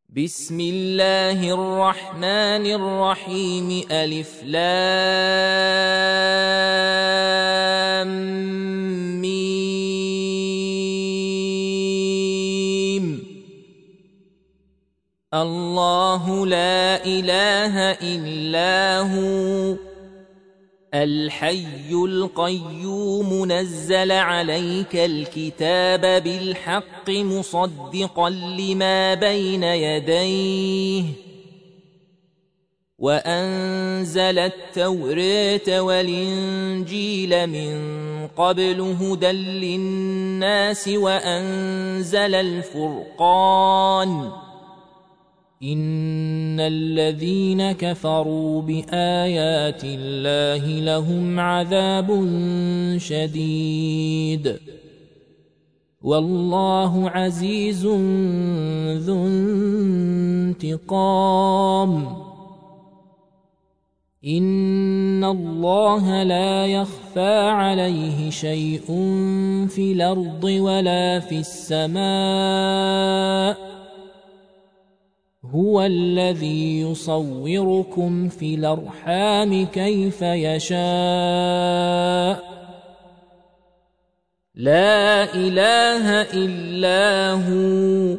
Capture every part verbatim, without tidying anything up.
بسم الله الرحمن الرحيم ألف لام ميم الله لا إله إلا هو الحي القيوم نزل عليك الكتاب بالحق مصدقا لما بين يديه وأنزل التوراة والإنجيل من قبل هدى للناس وأنزل الفرقان إن الذين كفروا بآيات الله لهم عذاب شديد والله عزيز ذو انتقام إن الله لا يخفى عليه شيء في الأرض ولا في السماء هو الذي يصوركم في الأرحام كيف يشاء لا إله إلا هو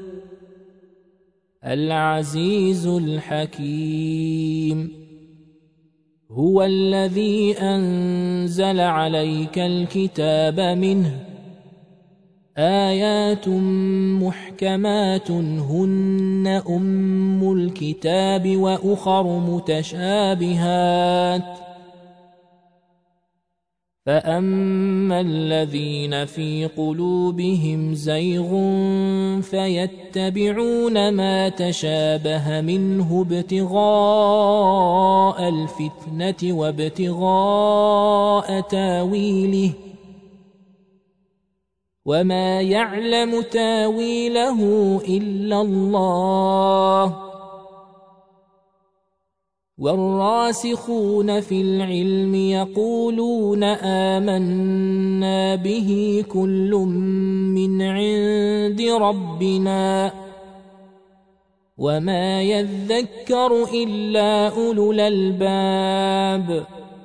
العزيز الحكيم هو الذي أنزل عليك الكتاب منه آيات محكمات هن أم الكتاب وأخر متشابهات فأما الذين في قلوبهم زيغ فيتبعون ما تشابه منه ابتغاء الفتنة وابتغاء تاويله وما يعلم تاويله إلا الله والراسخون في العلم يقولون آمنا به كل من عند ربنا وما يذكر إلا أولو الألباب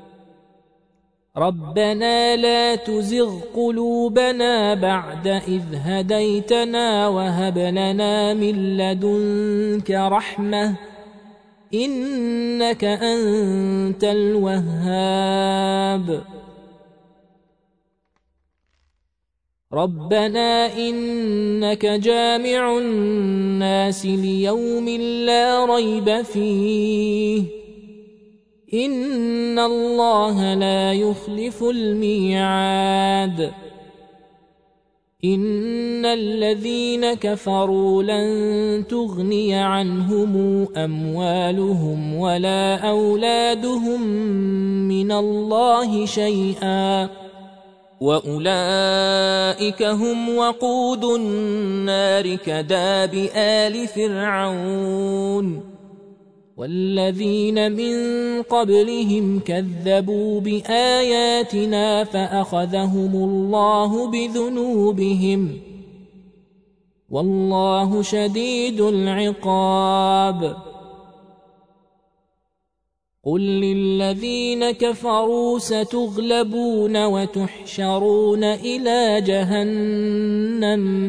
ربنا لا تزغ قلوبنا بعد إذ هديتنا وهب لنا من لدنك رحمة إنك أنت الوهاب ربنا إنك جامع الناس ليوم لا ريب فيه إن الله لا يخلف الميعاد إن الذين كفروا لن تغني عنهم أموالهم ولا أولادهم من الله شيئا وأولئك هم وقود النار كداب آل فرعون والذين من قبلهم كذبوا بآياتنا فأخذهم الله بذنوبهم والله شديد العقاب قل للذين كفروا ستغلبون وتحشرون إلى جهنم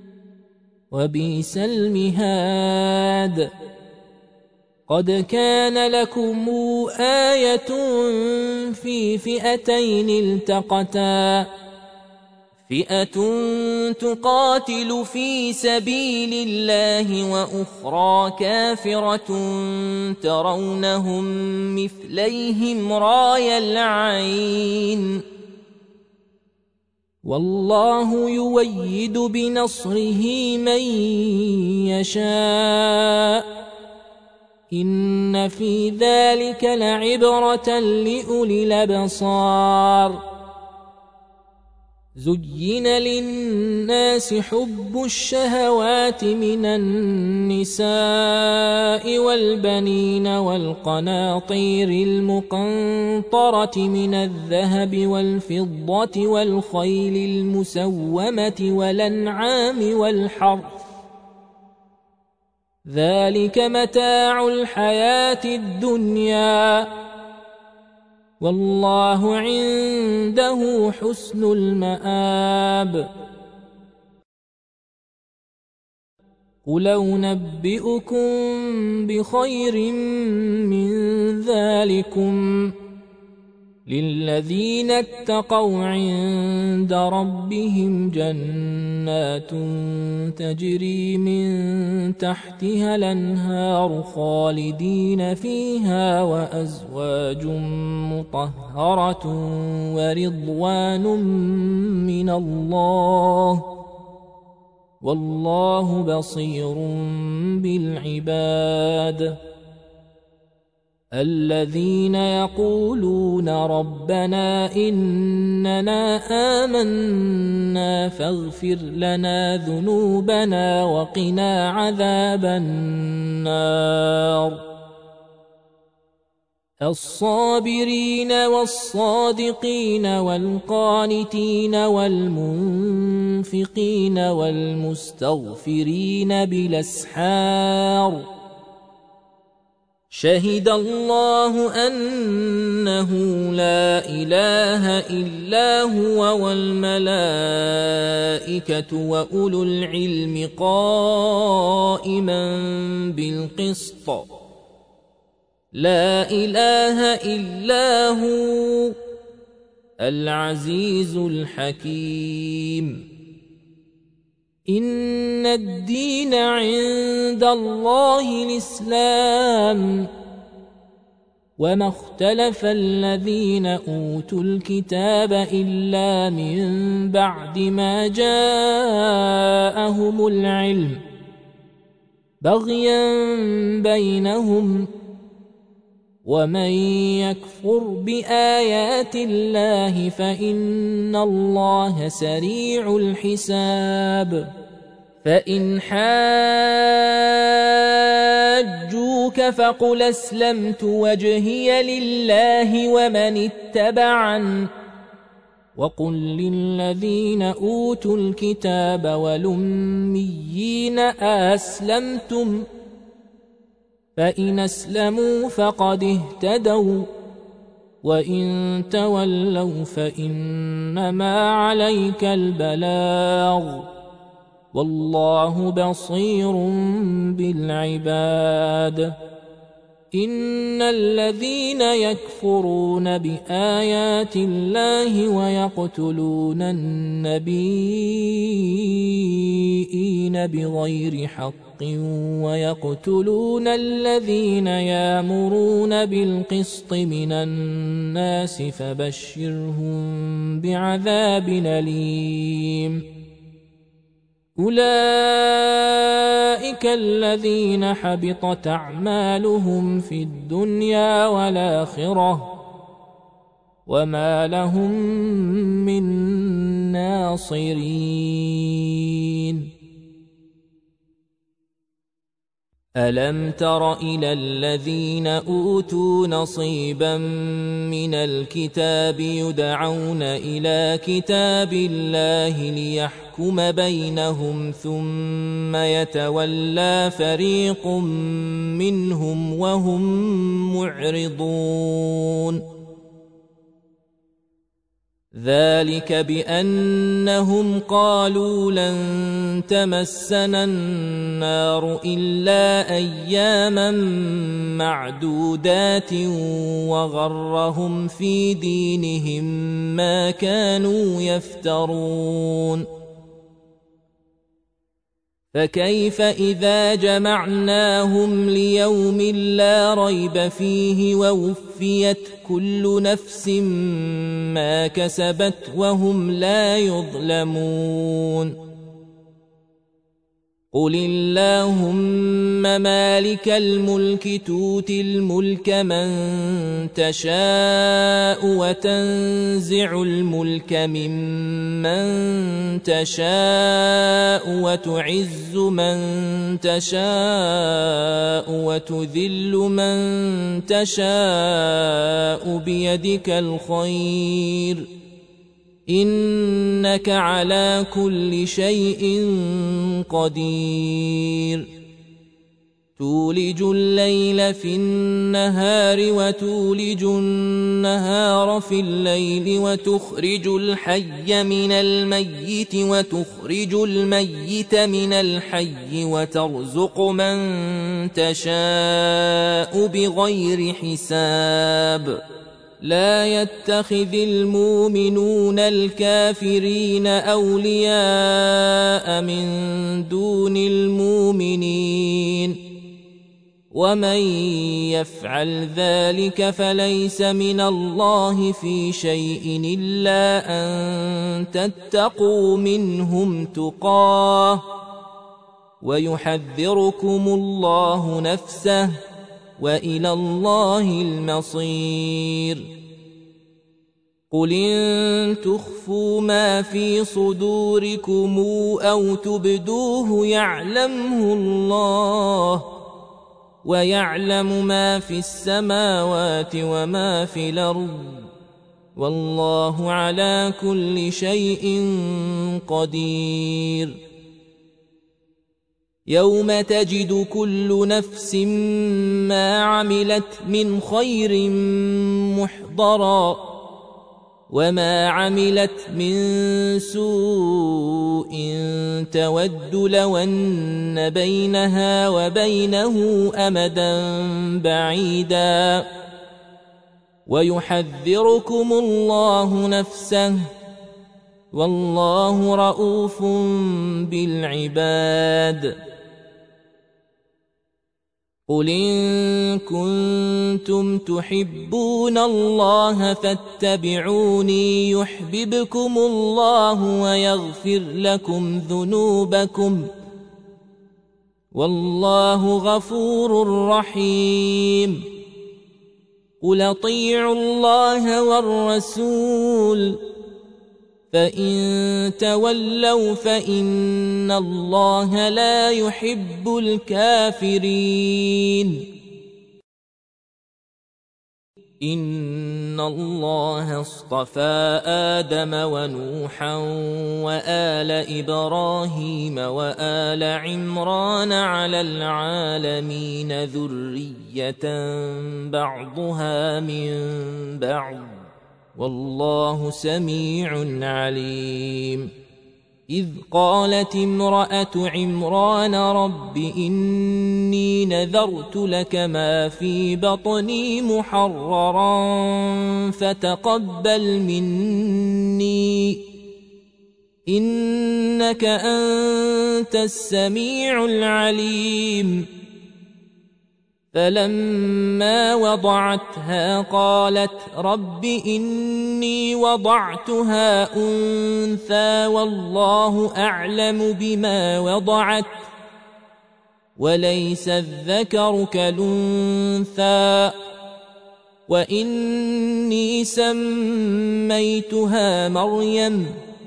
وبئس المهاد قد كان لكم آية في فئتين التقتا فئة تقاتل في سبيل الله وأخرى كافرة ترونهم مثليهم راي العين والله يؤيد بنصره من يشاء إن في ذلك لعبرة لأولي الأبصار زين للناس حب الشهوات من النساء والبنين والقناطير المقنطرة من الذهب والفضة والخيل المسومة والأنعام والحرث ذلك متاع الحياة الدنيا والله عنده حسن المآب. قل أنبئكم بخير من ذلكم للذين اتقوا عند ربهم جنات تجري من تحتها الأنهار خالدين فيها وأزواج مطهرة ورضوان من الله والله بصير بالعباد. الذين يقولون ربنا إننا آمنا فاغفر لنا ذنوبنا وقنا عذاب النار. الصابرين والصادقين والقانتين والمنفقين والمستغفرين بالأسحار. شهد الله أنه لا إله إلا هو والملائكة وأولو العلم قائما بالقسط لا إله إلا هو العزيز الحكيم. إن الدين عند الله الإسلام وما اختلف الذين أوتوا الكتاب إلا من بعد ما جاءهم العلم بغيا بينهم ومن يكفر بآيات الله فإن الله سريع الحساب. فإن حاجوك فقل أسلمت وجهي لله ومن اتبعن وقل للذين أوتوا الكتاب والأميين أسلمتم فإن أسلموا فقد اهتدوا وإن تولوا فإنما عليك البلاغ والله بصير بالعباد. إن الذين يكفرون بآيات الله ويقتلون النبيين بغير حق ويقتلون الذين يأمرون بالقسط من الناس فبشرهم بعذاب أليم. أولئك الذين حبطت أعمالهم في الدنيا والآخرة وما لهم من ناصرين. ألم تر إلى الذين أوتوا نصيبا من الكتاب يدعون إلى كتاب الله ليحكم بينهم ثم يتولى فريق منهم وهم معرضون. ذلك بأنهم قالوا لن تمسنا النار إلا أياما معدودات وغرهم في دينهم ما كانوا يفترون. فكيف إذا جمعناهم ليوم لا ريب فيه ووفيت كل نفس ما كسبت وهم لا يظلمون. قل اللهم مالك الملك تؤتي الملك من تشاء وتنزع الملك ممن تشاء وتعز من تشاء وتذل من تشاء بيدك الخير إنك على كل شيء قدير. تولج الليل في النهار وتولج النهار في الليل وتخرج الحي من الميت وتخرج الميت من الحي وترزق من تشاء بغير حساب لا يتخذ المؤمنون الكافرين أولياء من دون المؤمنين ومن يفعل ذلك فليس من الله في شيء إلا أن تتقوا منهم تقاه ويحذركم الله نفسه وإلى الله المصير قل إن تخفوا ما في صدوركم أو تبدوه يعلمه الله ويعلم ما في السماوات وما في الأرض والله على كل شيء قدير يوم تجد كل نفس ما عملت من خير محضرا وما عملت من سوء تود لو أن بينها وبينه أمدا بعيدا ويحذركم الله نفسه والله رؤوف بالعباد قل إن كنتم تحبون الله فاتبعوني يحببكم الله ويغفر لكم ذنوبكم والله غفور رحيم قل اطيعوا الله والرسول فإن تولوا فإن الله لا يحب الكافرين إن الله اصطفى آدم ونوحا وآل إبراهيم وآل عمران على العالمين ذرية بعضها من بعض والله سميع عليم إذ قالت امرأة عمران رب إني نذرت لك ما في بطني محررا فتقبل مني إنك أنت السميع العليم فلما وضعتها قالت رب إني وضعتها أنثى والله أعلم بما وضعت وليس الذكر كالأنثى وإني سميتها مريم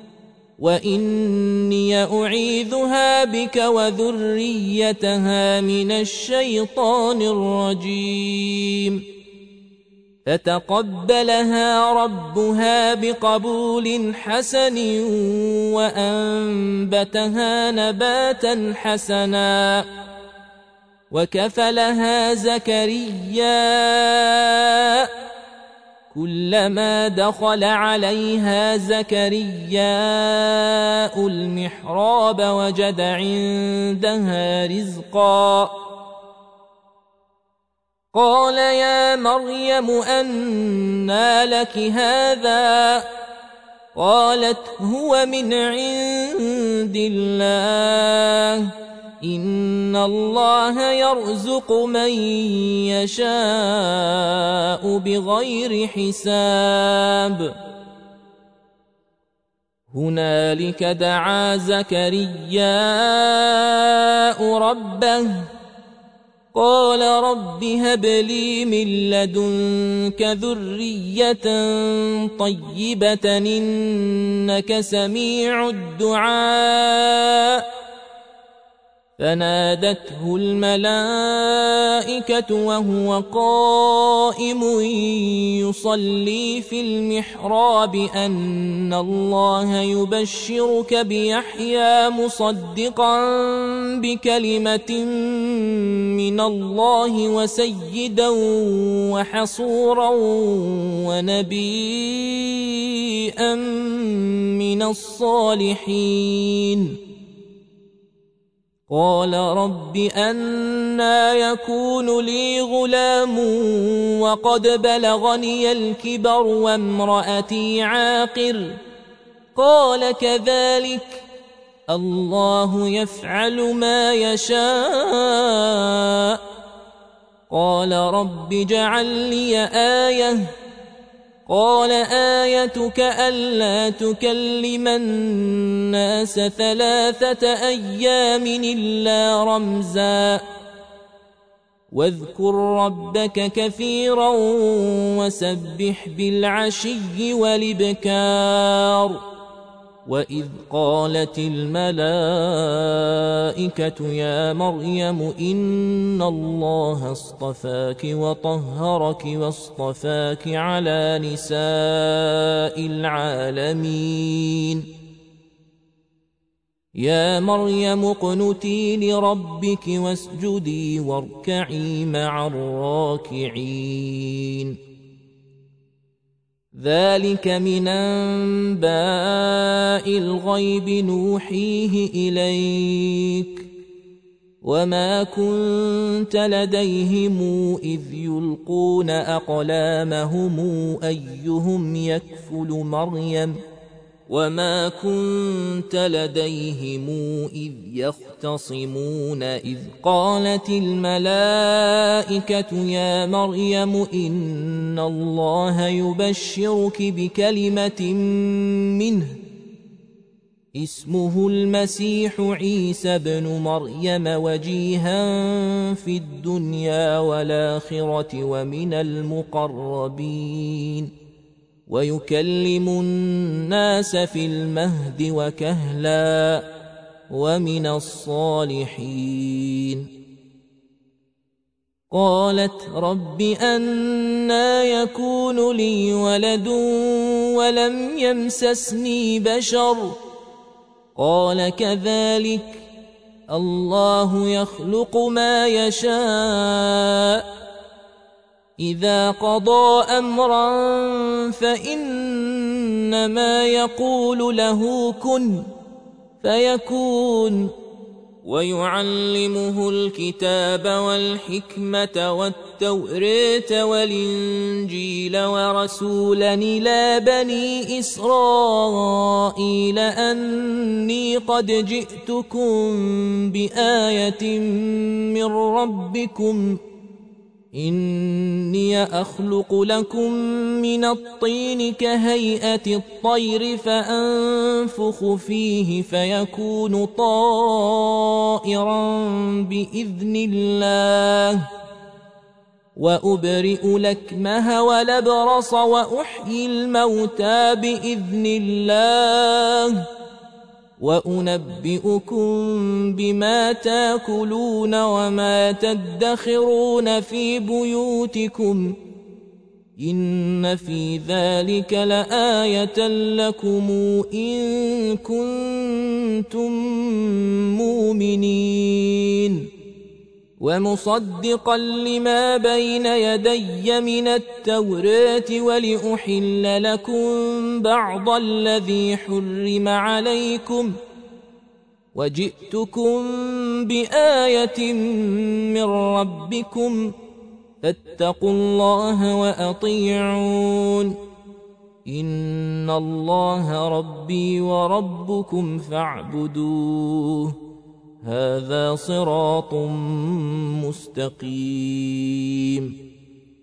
وإني أعيذها بك وذريتها من الشيطان الرجيم فتقبلها ربها بقبول حسن وأنبتها نباتا حسنا وكفلها زكريا كلما دخل عليها زكرياء المحراب وجد عندها رزقا قال يا مريم أنى لك هذا قالت هو من عند الله إن الله يرزق من يشاء بغير حساب هنالك دعا زكرياء ربه قال رب هب لي من لدنك ذرية طيبة إنك سميع الدعاء فنادته الملائكة وهو قائم يصلي في المحراب أن الله يبشرك بيحيى مصدقا بكلمة من الله وسيدا وحصورا ونبيا من الصالحين. قال رب أنى يكون لي غلام وقد بلغني الكبر وامرأتي عاقر. قال كذلك الله يفعل ما يشاء. قال رب اجعل لي آية. قال آيتك ألا تكلم الناس ثلاثة أيام إلا رمزا واذكر ربك كثيرا وسبح بالعشي والإبكار. وإذ قالت الملائكة يا مريم إن الله اصطفاك وطهرك واصطفاك على نساء العالمين. يا مريم اقنتي لربك واسجدي واركعي مع الراكعين. ذلك من أنباء الغيب نوحيه إليك وما كنت لديهم إذ يلقون أقلامهم أيهم يكفل مريم وما كنت لديهم إذ يختصمون. إذ قالت الملائكة يا مريم إن الله يبشرك بكلمة منه اسمه المسيح عيسى بن مريم وجيها في الدنيا والآخرة ومن المقربين ويكلم الناس في المهد وكهلا ومن الصالحين. قالت رب أنى يكون لي ولد ولم يمسسني بشر. قال كذلك الله يخلق ما يشاء إذا قضى أمرا فإنما يقول له كن فيكون. ويعلمه الكتاب والحكمة والتوراة والإنجيل ورسولا إلى بني إسرائيل أني قد جئتكم بآية من ربكم إني أخلق لكم من الطين كهيئة الطير فأنفخ فيه فيكون طائرا بإذن الله وأبرئ الأكمه والأبرص وأحيي الموتى بإذن الله وأنبئكم بما تاكلون وما تدخرون في بيوتكم إن في ذلك لآية لكم إن كنتم مؤمنين. ومصدقا لما بين يدي من التوراة ولأحل لكم بعض الذي حرم عليكم وجئتكم بآية من ربكم فاتقوا الله وأطيعون إن الله ربي وربكم فاعبدوه هذا صراط مستقيم.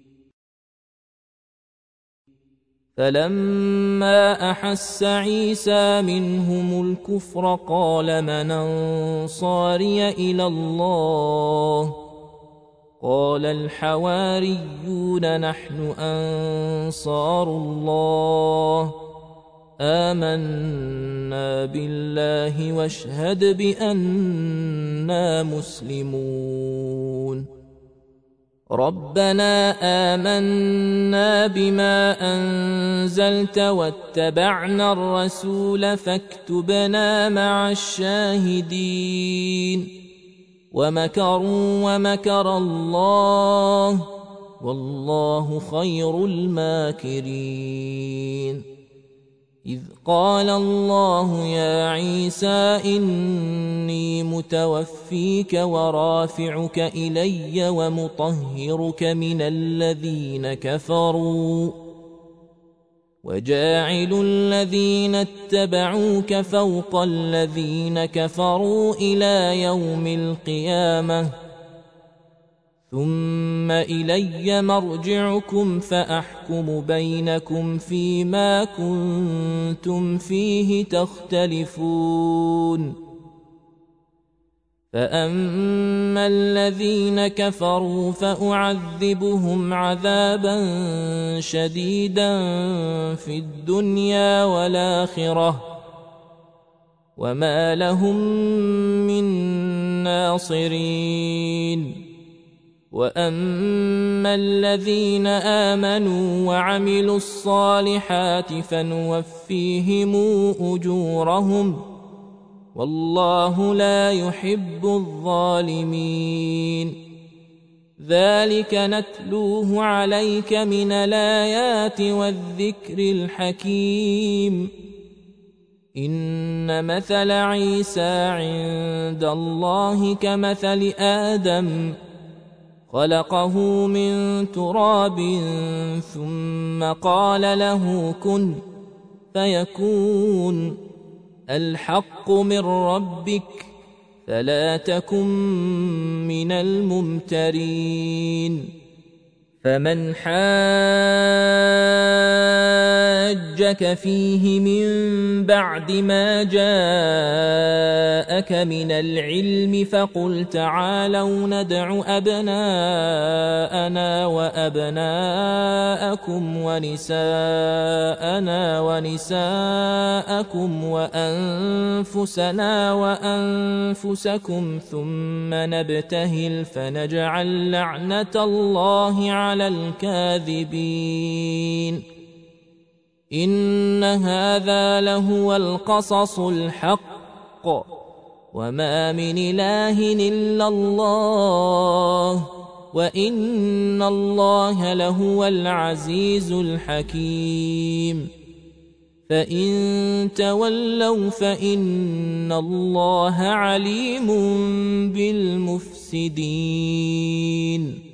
فلما أحس عيسى منهم الكفر قال من أنصاري إلى الله قال الحواريون نحن أنصار الله آمنا بالله واشهد بأننا مسلمون ربنا آمنا بما أنزلت واتبعنا الرسول فاكتبنا مع الشاهدين ومكروا ومكر الله والله خير الماكرين إذ قال الله يا عيسى إني متوفيك ورافعك إلي ومطهرك من الذين كفروا وجاعل الذين اتبعوك فوق الذين كفروا إلى يوم القيامة ثم إلي مرجعكم فأحكم بينكم فيما كنتم فيه تختلفون فأما الذين كفروا فأعذبهم عذابا شديدا في الدنيا والآخرة وما لهم من ناصرين وأما الذين آمنوا وعملوا الصالحات فنوفيهم أجورهم والله لا يحب الظالمين ذلك نتلوه عليك من الآيات والذكر الحكيم إن مثل عيسى عند الله كمثل آدم خلقه من تراب ثم قال له كن فيكون الحق من ربك فلا تكن من الممترين فمن حاجك فيه من بعد ما جاءك من العلم فقل تعالوا ندع أبناءنا وأبناءكم ونساءنا ونساءكم وأنفسنا وأنفسكم ثم نبتهل فنجعل لعنة الله على الكاذبين إن هذا لهو القصص الحق وما من إله إلا الله وإن الله لهو العزيز الحكيم فإن تولوا فإن الله عليم بالمفسدين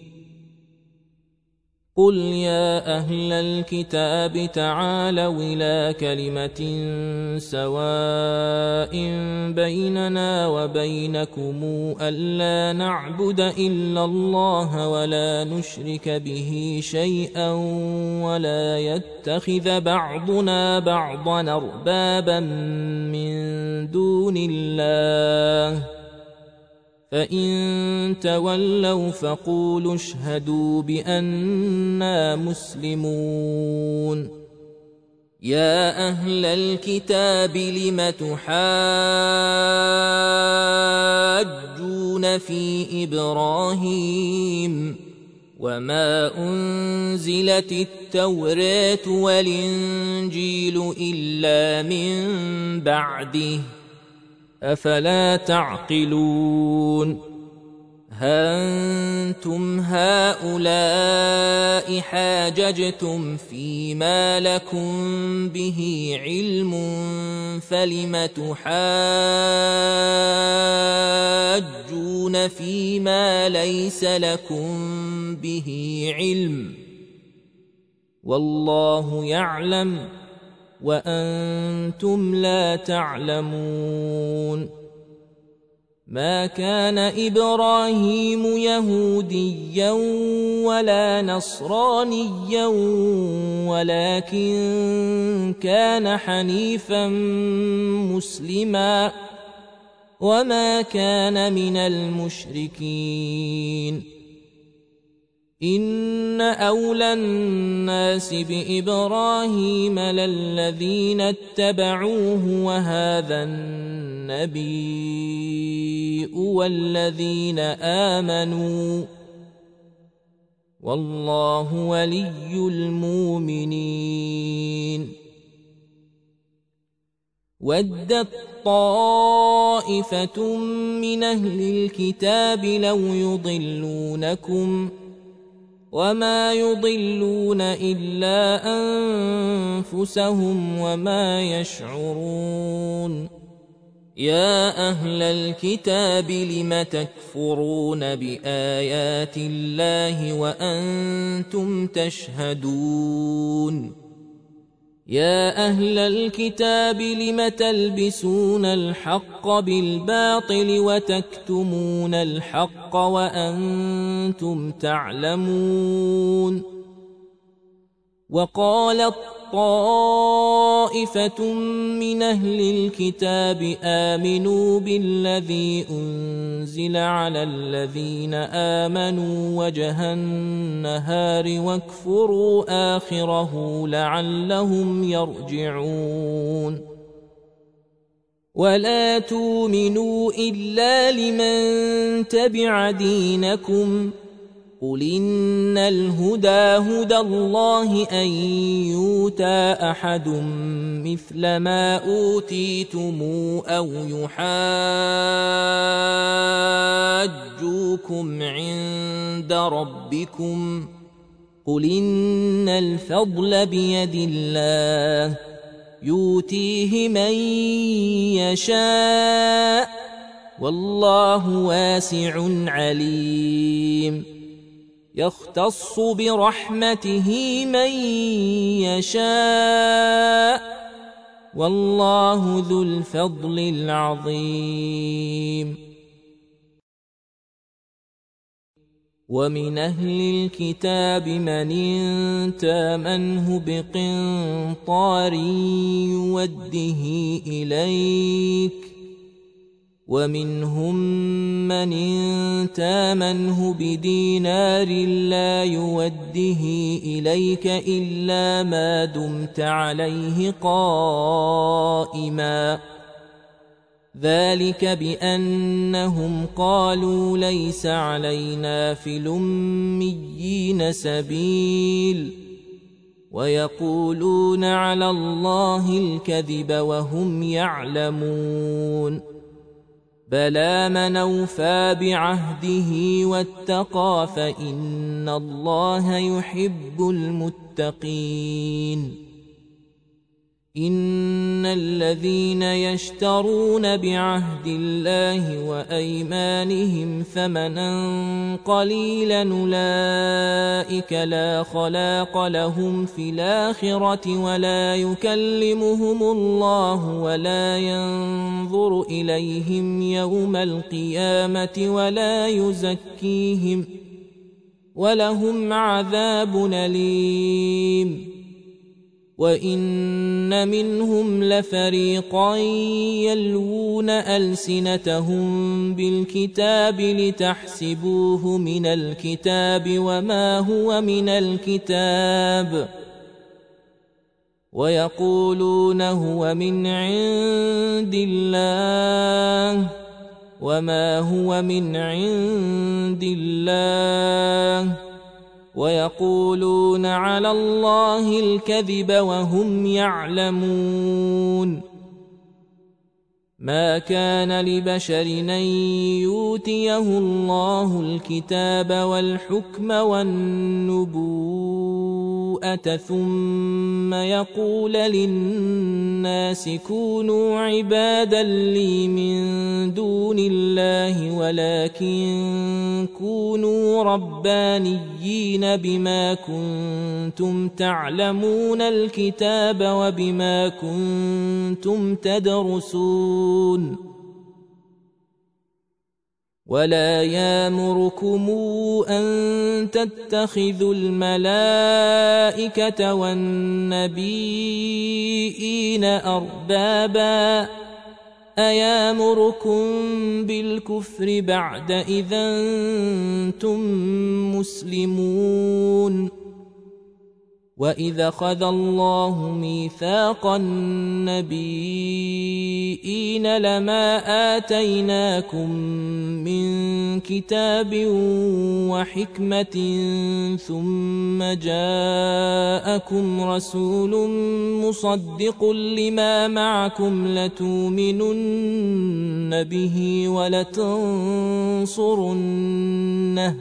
قل يا أهل الكتاب تعالوا إلى كلمة سواء بيننا وبينكم ألا نعبد إلا الله ولا نشرك به شيئا ولا يتخذ بعضنا بعضا أربابا من دون الله فإن تولوا فقولوا اشهدوا بأننا مسلمون يا أهل الكتاب لم تحاجون في إبراهيم وما أنزلت التوراة والإنجيل إلا من بعده أفلا تعقلون هأنتم هؤلاء حاججتم فيما لكم به علم فلم تحاجون فيما ليس لكم به علم والله يعلم وأنتم لا تعلمون ما كان إبراهيم يهوديا ولا نصرانيا ولكن كان حنيفا مسلما وما كان من المشركين إن أولى الناس بإبراهيم للذين اتبعوه وهذا النبي والذين آمنوا والله ولي المؤمنين. ودت طائفة من أهل الكتاب لو يضلونكم وما يضلون إلا أنفسهم وما يشعرون. يا أهل الكتاب لم تكفرون بآيات الله وأنتم تشهدون. يا أهل الكتاب لم تلبسون الحق بالباطل وتكتمون الحق وأنتم تعلمون. وقالت طائفة من أهل الكتاب آمنوا بالذي أنزل على الذين آمنوا وجه النهار واكفروا آخره لعلهم يرجعون. ولا تؤمنوا إلا لمن تبع دينكم قل إن الهدى هدى الله أن يؤتى أحد مثل ما أوتيتم أو يحاجوكم عند ربكم قل إن الفضل بيد الله يؤتيه من يشاء والله واسع عليم. يختص برحمته من يشاء والله ذو الفضل العظيم. ومن أهل الكتاب من إن تامنه بقنطار يوده إليك ومنهم من إن تامنه بدينار لا يوده إليك إلا ما دمت عليه قائما ذلك بأنهم قالوا ليس علينا في الأميين سبيل ويقولون على الله الكذب وهم يعلمون. بلى من أوفى بعهده واتقى فإن الله يحب المتقين. إن الذين يشترون بعهد الله وأيمانهم ثمنا قليلا أولئك لا خلاق لهم في الآخرة ولا يكلمهم الله ولا ينظر إليهم يوم القيامة ولا يزكيهم ولهم عذاب أليم. وإن منهم لفريقا يلوون ألسنتهم بالكتاب لتحسبوه من الكتاب وما هو من الكتاب ويقولون هو من عند الله وما هو من عند الله ويقولون على الله الكذب وهم يعلمون. ما كان لبشر أن يؤتيه الله الكتاب والحكم والنبوءة ثم يقول للناس كونوا عبادا لي من دون الله ولكن كونوا ربانيين بما كنتم تعلمون الكتاب وبما كنتم تدرسون. ولا يامركم أن تتخذوا الملائكة والنبيين أربابا أيامركم بالكفر بعد إذا أنتم مسلمون وإذا أخذ الله ميثاق النبيين لما آتيناكم من كتاب وحكمة ثم جاءكم رسول مصدق لما معكم لتؤمنن به ولتنصرنه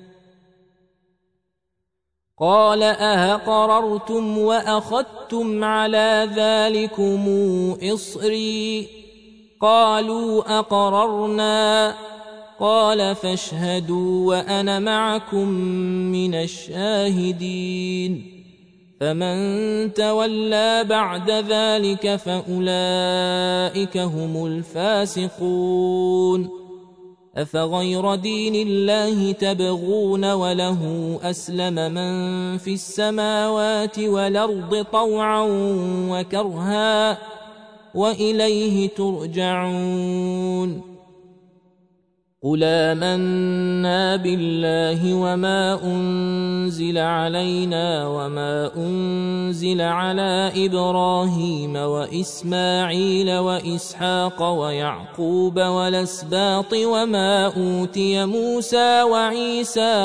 قال أأقررتم وأخذتم على ذلكم إصري قالوا أقررنا قال فاشهدوا وأنا معكم من الشاهدين فمن تولى بعد ذلك فأولئك هم الفاسقون أفغير دين الله تبغون وله أسلم من في السماوات والأرض طوعا وكرها وإليه ترجعون قل آمنا بالله وما أنزل علينا وما أنزل على إبراهيم وإسماعيل وإسحاق ويعقوب والأسباط وما أوتي موسى وعيسى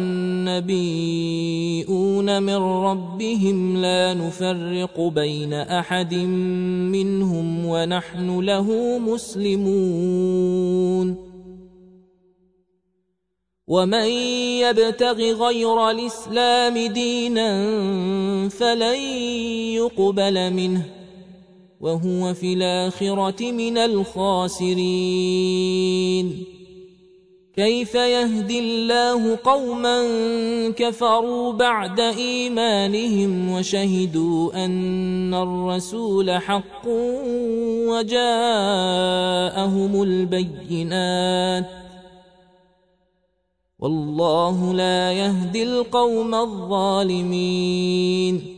والنبيون من ربهم لا نفرق بين أحد منهم ونحن له مسلمون ومن يبتغ غير الإسلام دينا فلن يقبل منه وهو في الآخرة من الخاسرين كيف يهدي الله قوما كفروا بعد إيمانهم وشهدوا أن الرسول حق وجاءهم البينات والله لا يهدي القوم الظالمين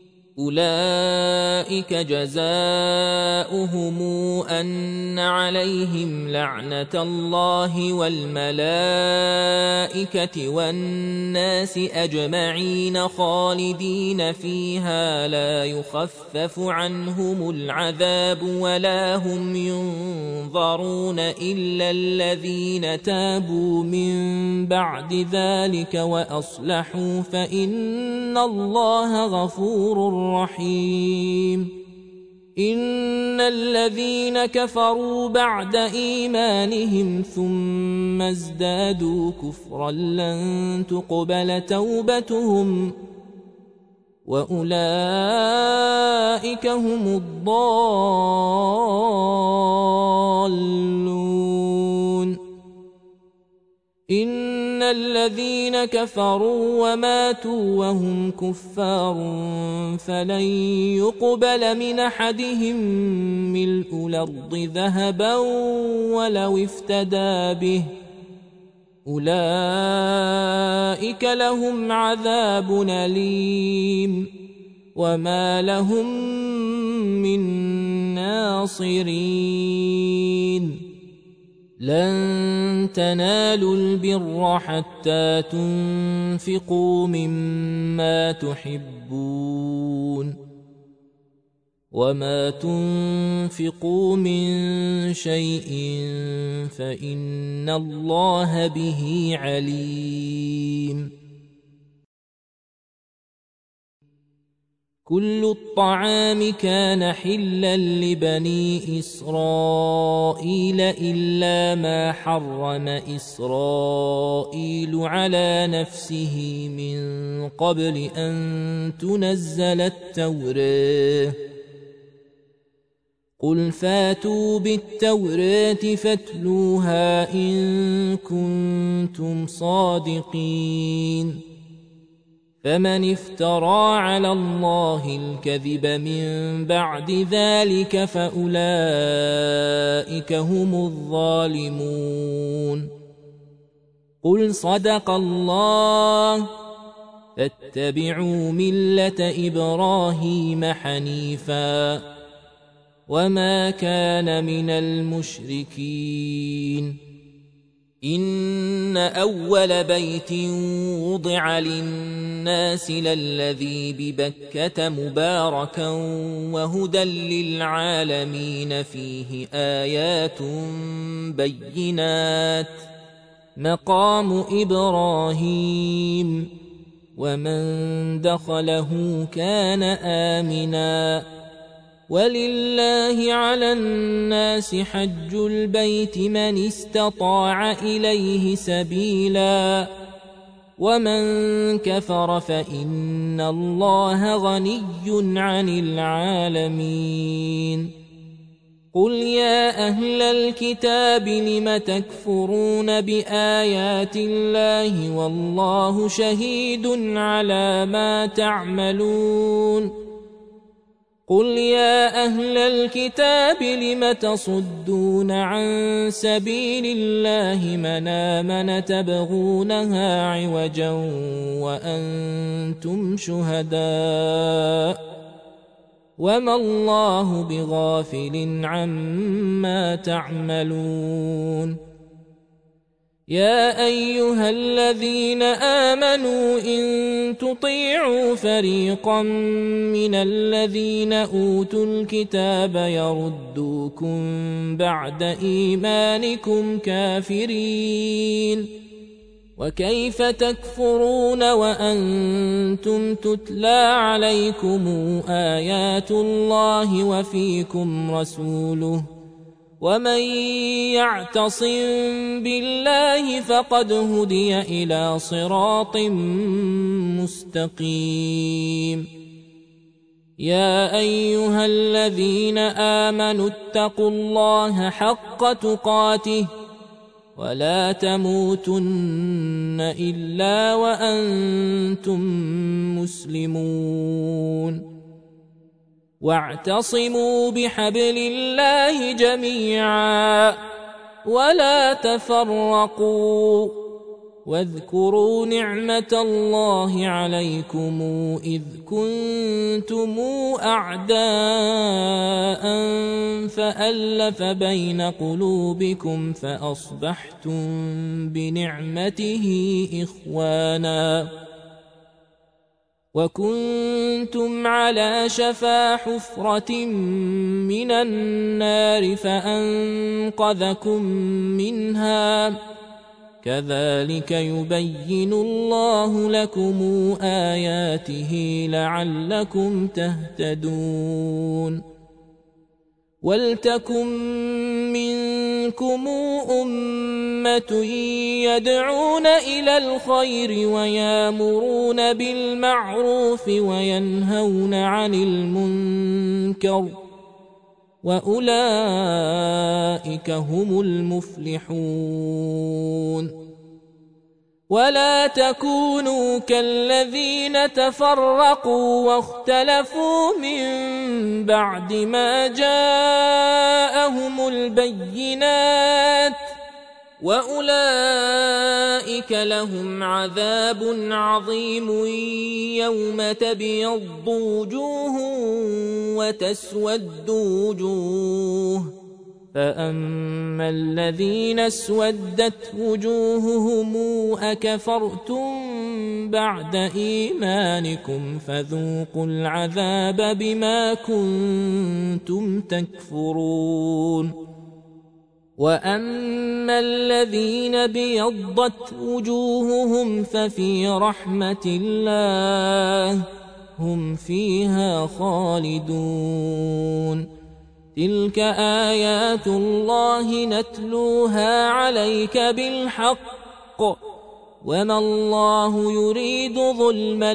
أولئك جزاؤهم أن عليهم لعنة الله والملائكة والناس أجمعين خالدين فيها لا يخفف عنهم العذاب ولا هم ينظرون إلا الذين تابوا من بعد ذلك وأصلحوا فإن الله غفور رحيم إن الذين كفروا بعد إيمانهم ثم ازدادوا كفرا لن تقبل توبتهم وأولئك هم الضالون إن الذين كفروا وماتوا وهم كفار فلن يقبل من أحدهم ملء الأرض ذهبا ولو افتدى به أولئك لهم عذاب أليم وما لهم من ناصرين لن تنالوا البر حتى تنفقوا مما تحبون وما تنفقوا من شيء فإن الله به عليم كل الطعام كان حلا لبني إسرائيل إلا ما حرم إسرائيل على نفسه من قبل أن تنزل التوراة قل فاتوا بالتوراة فاتلوها إن كنتم صادقين فمن افترى على الله الكذب من بعد ذلك فأولئك هم الظالمون قل صدق الله فاتبعوا ملة إبراهيم حنيفا وما كان من المشركين. إن أول بيت وضع للناس للذي ببكة مباركا وهدى للعالمين فيه آيات بينات مقام إبراهيم ومن دخله كان آمنا ولله على الناس حج البيت من استطاع إليه سبيلا ومن كفر فإن الله غني عن العالمين. قل يا أهل الكتاب لم تكفرون بآيات الله والله شهيد على ما تعملون. قل يا أهل الكتاب لم تصدون عن سبيل الله من آمن تبغونها عوجا وأنتم شهداء وما الله بغافل عما تعملون. يا أيها الذين آمنوا إن تطيعوا فريقا من الذين أوتوا الكتاب يردوكم بعد إيمانكم كافرين وكيف تكفرون وأنتم تتلى عليكم آيات الله وفيكم رسوله ومن يعتصم بالله فقد هدي إلى صراط مستقيم. يا أيها الذين آمنوا اتقوا الله حق تقاته ولا تموتن إلا وأنتم مسلمون واعتصموا بحبل الله جميعا ولا تفرقوا واذكروا نعمة الله عليكم إذ كنتم أعداء فألف بين قلوبكم فأصبحتم بنعمته إخوانا وكنتم على شفا حفرة من النار فأنقذكم منها كذلك يبين الله لكم آياته لعلكم تهتدون. ولتكن منكم أمة يدعون إلى الخير ويامرون بالمعروف وينهون عن المنكر وأولئك هم المفلحون. ولا تكونوا كالذين تفرقوا واختلفوا من بعد ما جاءهم البينات وأولئك لهم عذاب عظيم يوم تبيض وجوه وتسود وجوه فأما الذين اسودت وجوههم أكفرتم بعد إيمانكم فذوقوا العذاب بما كنتم تكفرون. وأما الذين بيضت وجوههم ففي رحمة الله هم فيها خالدون. تلك آيات الله نتلوها عليك بالحق وما الله يريد ظلما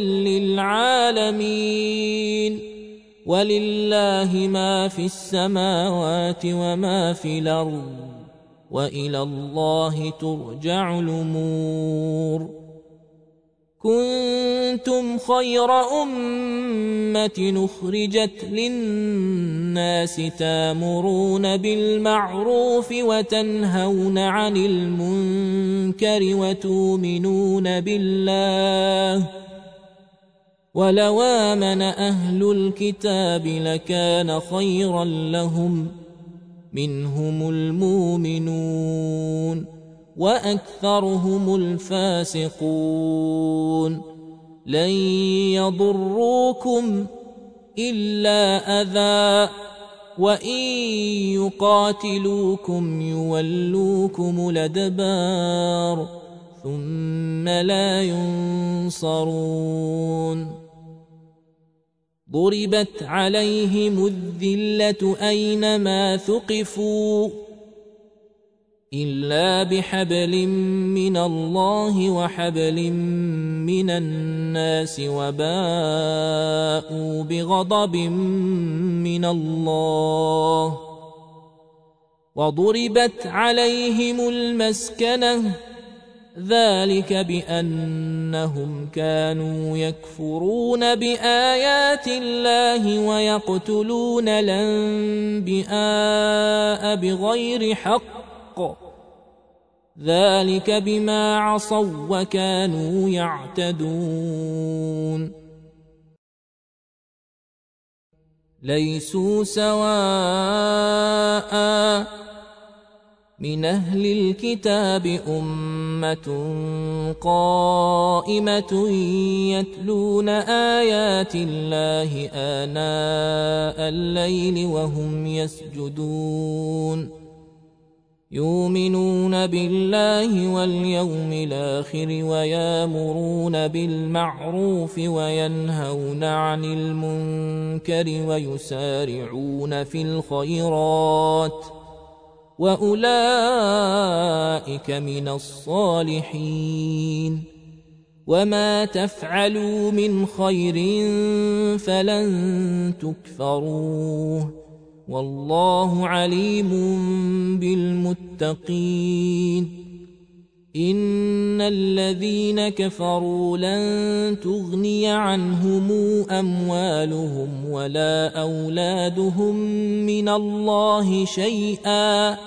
للعالمين ولله ما في السماوات وما في الأرض وإلى الله ترجع الأمور. كنتم خير أمة أخرجت للناس تامرون بالمعروف وتنهون عن المنكر وتؤمنون بالله ولو آمن أهل الكتاب لكان خيرا لهم منهم المؤمنون وأكثرهم الفاسقون لن يضروكم إلا أذى وإن يقاتلوكم يولوكم الأدبار ثم لا ينصرون ضربت عليهم الذلة أينما ثقفوا إلا بحبل من الله وحبل من الناس وباءوا بغضب من الله وضربت عليهم المسكنة ذلك بأنهم كانوا يكفرون بآيات الله ويقتلون الأنبياء بغير حق ذلك بما عصوا وكانوا يعتدون ليسوا سواء من أهل الكتاب أمة قائمة يتلون آيات الله آناء الليل وهم يسجدون يؤمنون بالله واليوم الآخر ويامرون بالمعروف وينهون عن المنكر ويسارعون في الخيرات وأولئك من الصالحين وما تفعلوا من خير فلن تكفروه والله عليم بالمتقين إن الذين كفروا لن تغني عنهم أموالهم ولا أولادهم من الله شيئا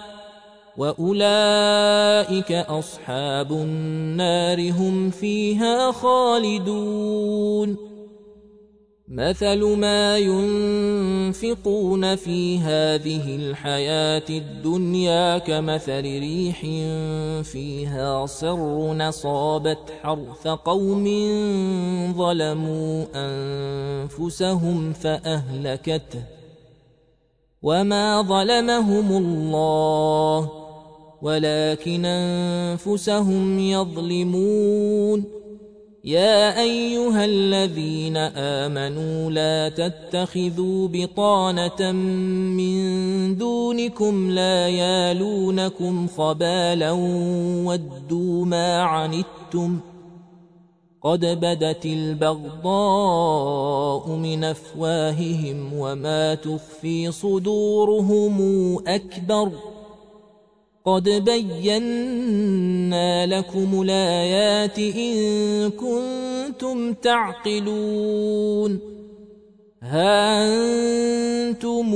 وأولئك أصحاب النار هم فيها خالدون مثل ما ينفقون في هذه الحياة الدنيا كمثل ريح فيها صر أصابت حرث قوم ظلموا أنفسهم فأهلكته وما ظلمهم الله ولكن أنفسهم يظلمون يا أيها الذين آمنوا لا تتخذوا بطانة من دونكم لا يالونكم خبالا ودوا ما عنتم قد بدت البغضاء من أفواههم وما تخفي صدورهم أكبر قد بينا لكم الآيات إن كنتم تعقلون ها أنتم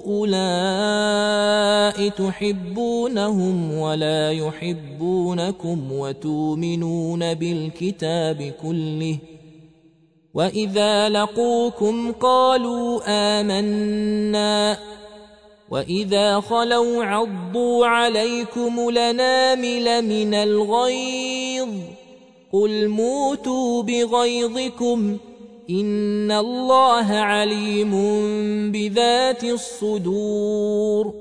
أولئك تحبونهم ولا يحبونكم وتؤمنون بالكتاب كله وإذا لقوكم قالوا آمنا وإذا خلوا عضوا عليكم الأنامل من الغيظ قل موتوا بغيظكم إن الله عليم بذات الصدور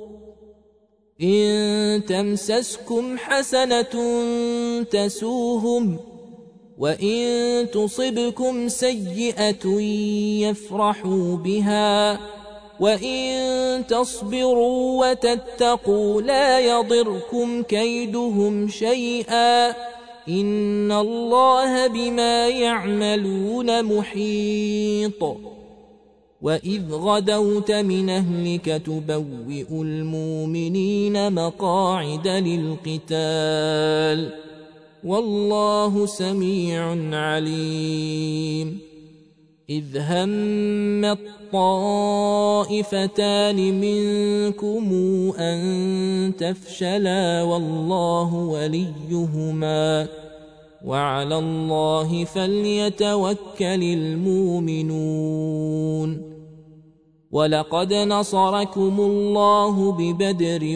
إن تمسسكم حسنة تسوهم وإن تصبكم سيئة يفرحوا بها وإن تصبروا وتتقوا لا يضركم كيدهم شيئا إن الله بما يعملون محيط وإذ غدوت من أهلك تبوئ المؤمنين مقاعد للقتال والله سميع عليم إذ هم الطائفتان منكم أن تفشلا والله وليهما وعلى الله فليتوكل المؤمنون. ولقد نصركم الله ببدر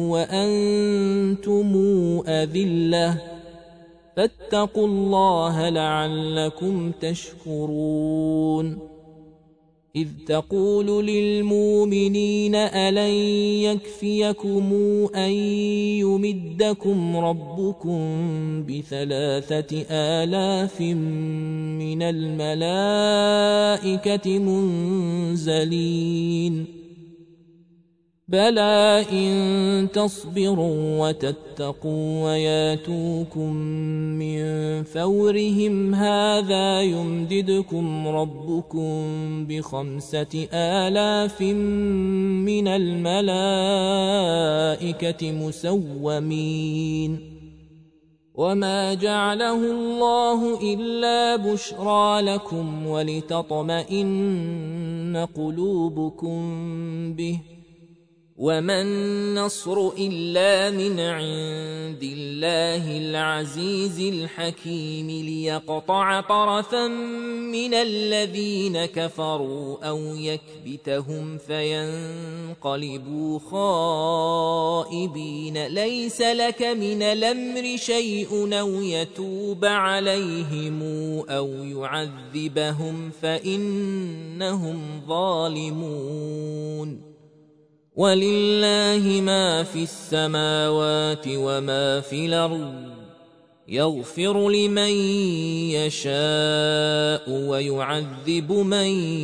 وأنتم أذلة فاتقوا الله لعلكم تشكرون. إذ تقول للمؤمنين ألن يكفيكم أن يمدكم ربكم بثلاثة آلاف من الملائكة منزلين بلى إن تصبروا وتتقوا وياتوكم من فورهم هذا يمددكم ربكم بخمسة آلاف من الملائكة مسومين. وما جعله الله إلا بشرى لكم ولتطمئن قلوبكم به وما النصر إلا من عند الله العزيز الحكيم ليقطع طرفا من الذين كفروا أو يكبتهم فينقلبوا خائبين ليس لك من الأمر شيء أو يتوب عليهم أو يعذبهم فإنهم ظالمون. ولله ما في السماوات وما في الأرض يغفر لمن يشاء ويعذب من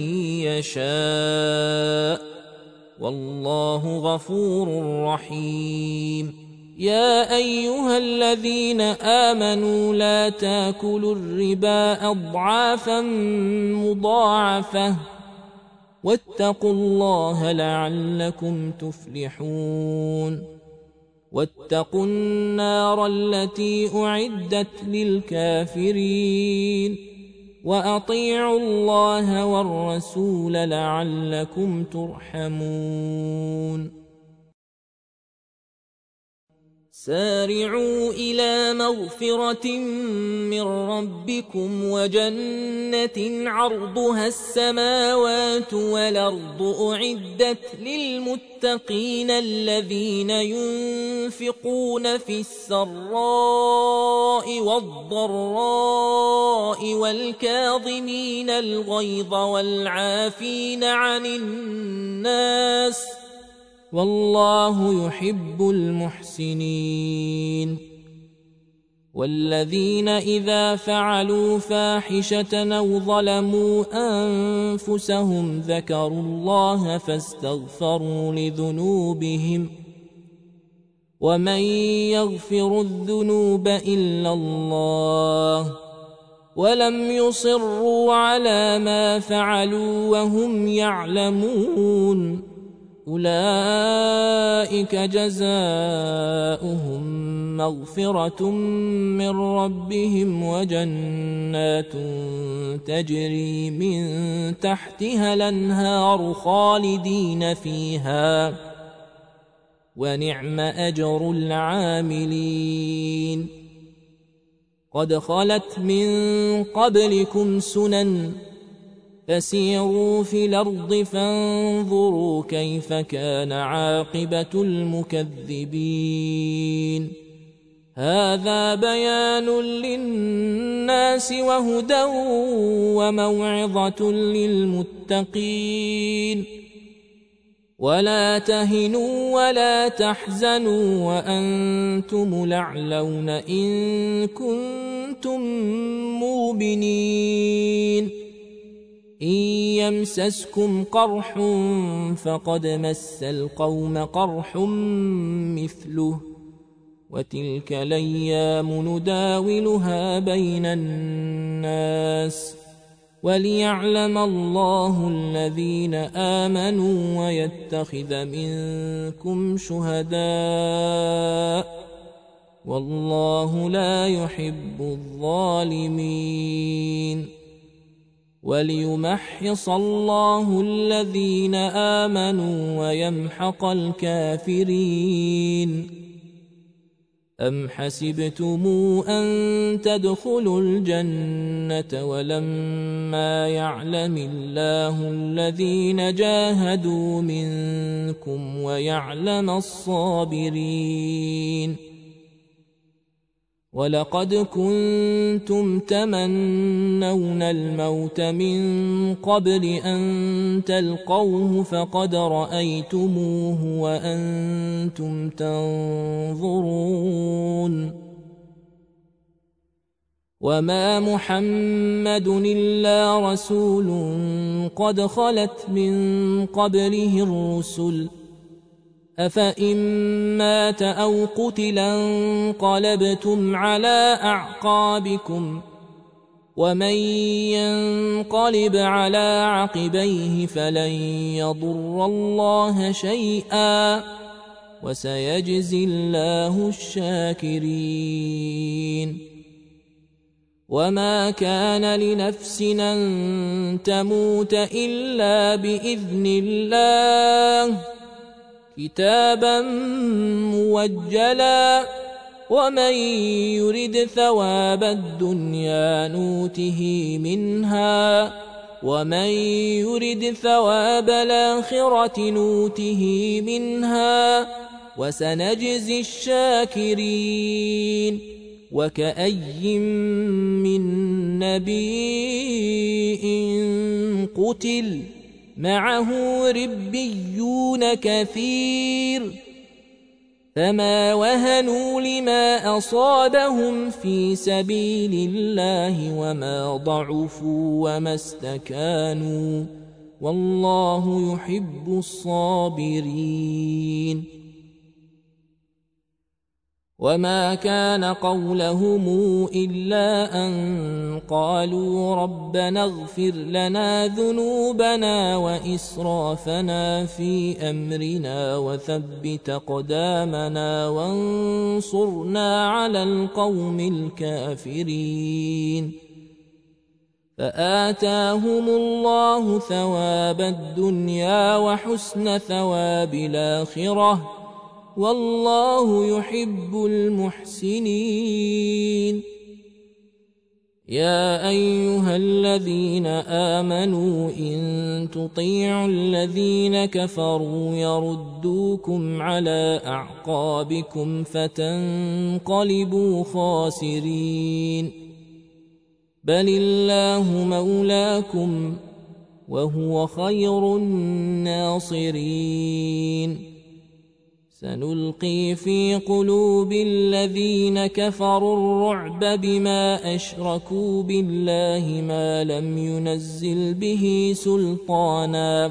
يشاء والله غفور رحيم. يا أيها الذين آمنوا لا تاكلوا الربا أضعافا مضاعفة واتقوا الله لعلكم تفلحون. واتقوا النار التي أعدت للكافرين وأطيعوا الله والرسول لعلكم ترحمون. سارعوا إلى مغفرة من ربكم وجنة عرضها السماوات والأرض أعدت للمتقين الذين ينفقون في السراء والضراء والكاظمين الغيظ والعافين عن الناس والله يحب المحسنين. والذين إذا فعلوا فاحشة أو ظلموا أنفسهم ذكروا الله فاستغفروا لذنوبهم ومن يغفر الذنوب إلا الله ولم يصروا على ما فعلوا وهم يعلمون أولئك جزاؤهم مغفرة من ربهم وجنات تجري من تحتها الأنهار خالدين فيها ونعم أجر العاملين. قد خلت من قبلكم سنن فسيروا في الأرض فانظروا كيف كان عاقبة المكذبين. هذا بيان للناس وهدى وموعظة للمتقين. ولا تهنوا ولا تحزنوا وأنتم الأعلون إن كنتم مؤمنين. إن يمسسكم قرح فقد مس القوم قرح مثله وتلك الأيام نداولها بين الناس وليعلم الله الذين آمنوا ويتخذ منكم شهداء والله لا يحب الظالمين. وليمحص الله الذين آمنوا ويمحق الكافرين. أم حسبتم أن تدخلوا الجنة ولما يعلم الله الذين جاهدوا منكم ويعلم الصابرين ولقد كنتم تمنون الموت من قبل أن تلقوه فقد رأيتموه وأنتم تنظرون وما محمد إلا رسول قد خلت من قبله الرسل أفإن مات أو قتلا انقلبتم على أعقابكم ومن ينقلب على عقبيه فلن يضر الله شيئا وسيجزي الله الشاكرين وما كان لنفس أن تموت إلا بإذن الله كتابا موجلا ومن يرد ثواب الدنيا نوته منها ومن يرد ثواب الآخرة نوته منها وسنجزي الشاكرين وكأي من نبي قتل معه ربيون كثير فما وهنوا لما أصابهم في سبيل الله وما ضعفوا وما استكانوا والله يحب الصابرين وما كان قولهم إلا أن قالوا ربنا اغفر لنا ذنوبنا وإسرافنا في أمرنا وثبت أقدامنا وانصرنا على القوم الكافرين فآتاهم الله ثواب الدنيا وحسن ثواب الآخرة والله يحب المحسنين يا أيها الذين آمنوا إن تطيعوا الذين كفروا يردوكم على أعقابكم فتنقلبوا خاسرين بل الله مولاكم وهو خير الناصرين سنلقي في قلوب الذين كفروا الرعب بما أشركوا بالله ما لم ينزل به سلطانا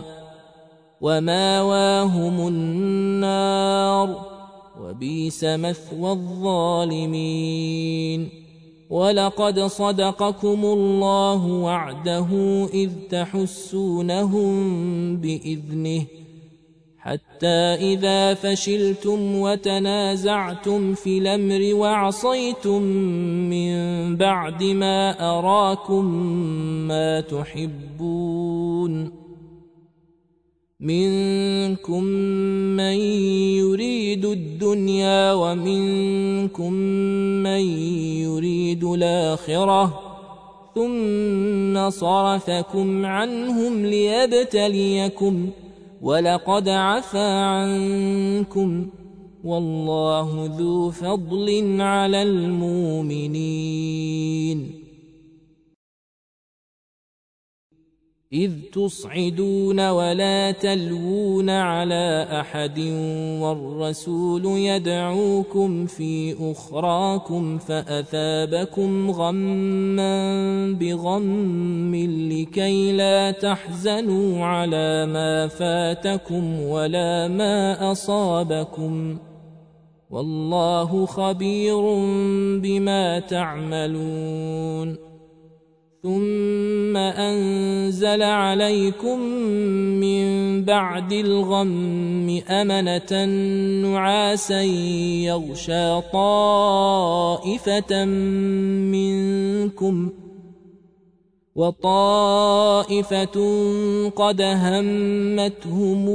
وماواهم النار وبئس مثوى الظالمين ولقد صدقكم الله وعده إذ تحسونهم بإذنه حتى إذا فشلتم وتنازعتم في الأمر وعصيتم من بعد ما أراكم ما تحبون منكم من يريد الدنيا ومنكم من يريد الآخرة ثم صرفكم عنهم ليبتليكم ولقد عفا عنكم والله ذو فضل على المؤمنين إذ تصعدون ولا تلوون على أحد والرسول يدعوكم في أخراكم فأثابكم غما بغم لكي لا تحزنوا على ما فاتكم ولا ما أصابكم والله خبير بما تعملون ثم أنزل عليكم من بعد الغم أمنة نعاسا يغشى طائفة منكم وطائفة قد همتهم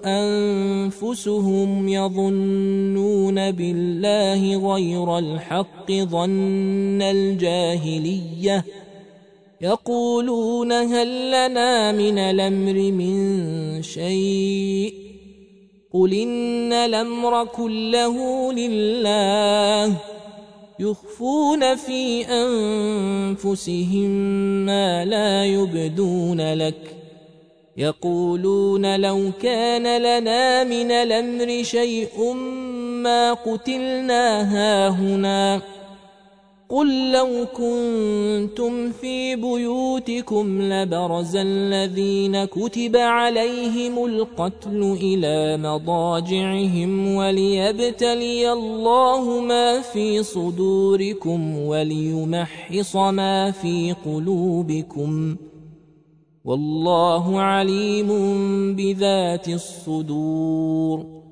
أنفسهم يظنون بالله غير الحق ظن الجاهلية يقولون هل لنا من الأمر من شيء قل إن الأمر كله لله يخفون في أنفسهم ما لا يبدون لك يقولون لو كان لنا من الأمر شيء ما قتلنا هاهنا قل لو كنتم في بيوتكم لبرز الذين كتب عليهم القتل إلى مضاجعهم وليبتلي الله ما في صدوركم وليمحص ما في قلوبكم والله عليم بذات الصدور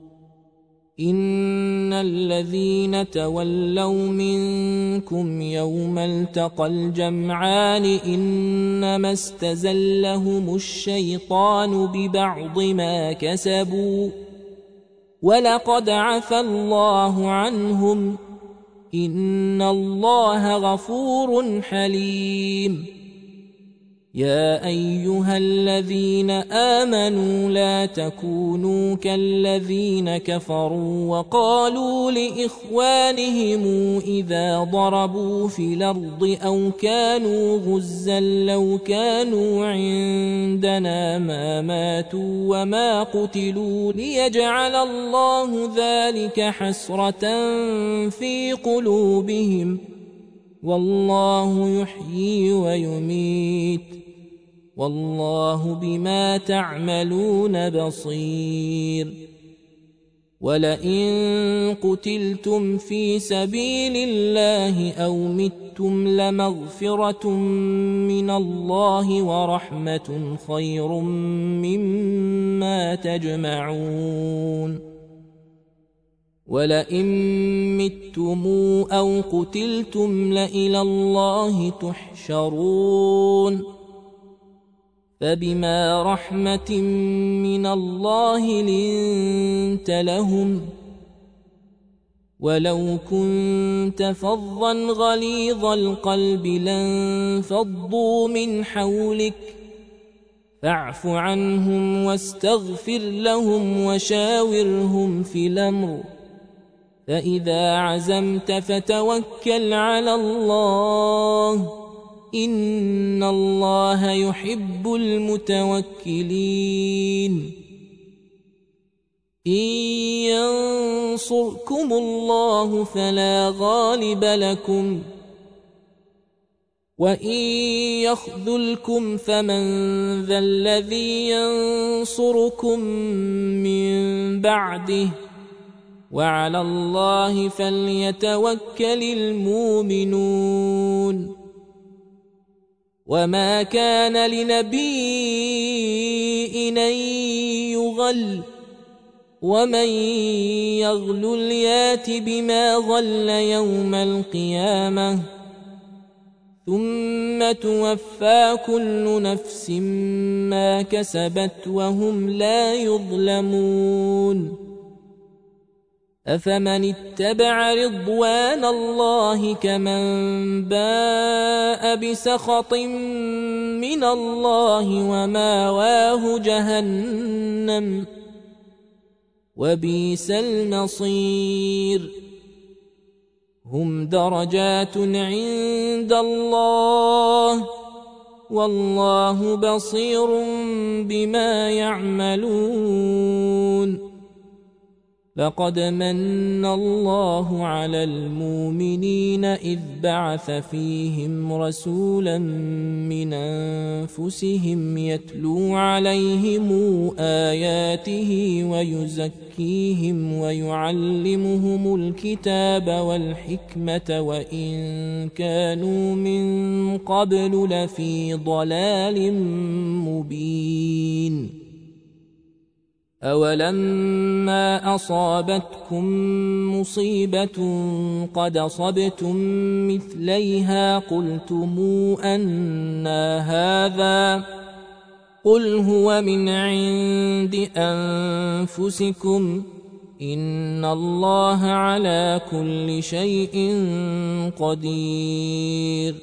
إن الذين تولوا منكم يوم التقى الجمعان إنما استزلهم الشيطان ببعض ما كسبوا ولقد عفى الله عنهم إن الله غفور حليم يا أيها الذين آمنوا لا تكونوا كالذين كفروا وقالوا لإخوانهم إذا ضربوا في الأرض أو كانوا غزا لو كانوا عندنا ما ماتوا وما قتلوا ليجعل الله ذلك حسرة في قلوبهم والله يحيي ويميت والله بما تعملون بصير ولئن قتلتم في سبيل الله أو متم لمغفرة من الله ورحمة خير مما تجمعون ولئن متم أو قتلتم لإلى الله تحشرون فبما رحمة من الله لنت لهم ولو كنت فظا غليظ القلب لانفضوا من حولك فاعف عنهم واستغفر لهم وشاورهم في الأمر فإذا عزمت فتوكل على الله إن الله يحب المتوكلين إن ينصركم الله فلا غالب لكم وإن يخذلكم فمن ذا الذي ينصركم من بعده وعلى الله فليتوكل المؤمنون وما كان لنبي أن يغل ومن يغل يات بما غل يوم القيامة ثم توفى كل نفس ما كسبت وهم لا يظلمون أفمن اتبع رضوان الله كمن باء بسخط من الله وماواه جهنم وبئس المصير هم درجات عند الله والله بصير بما يعملون لقد من الله على المؤمنين إذ بعث فيهم رسولا من أنفسهم يتلو عليهم آياته ويزكيهم ويعلمهم الكتاب والحكمة وإن كانوا من قبل لفي ضلال مبين أولما أصابتكم مصيبة قد أصبتم مثليها قلتم أنى هذا قل هو من عند أنفسكم إن الله على كل شيء قدير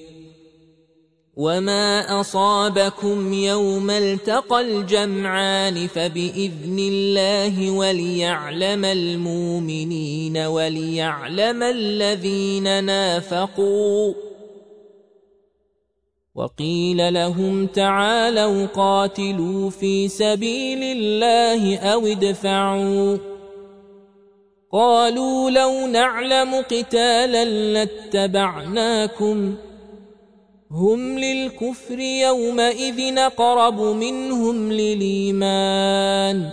وما أصابكم يوم التقى الجمعان فبإذن الله وليعلم المؤمنين وليعلم الذين نافقوا وقيل لهم تعالوا قاتلوا في سبيل الله أو ادفعوا قالوا لو نعلم قتالا لاتبعناكم هم للكفر يومئذ أقرب منهم للإيمان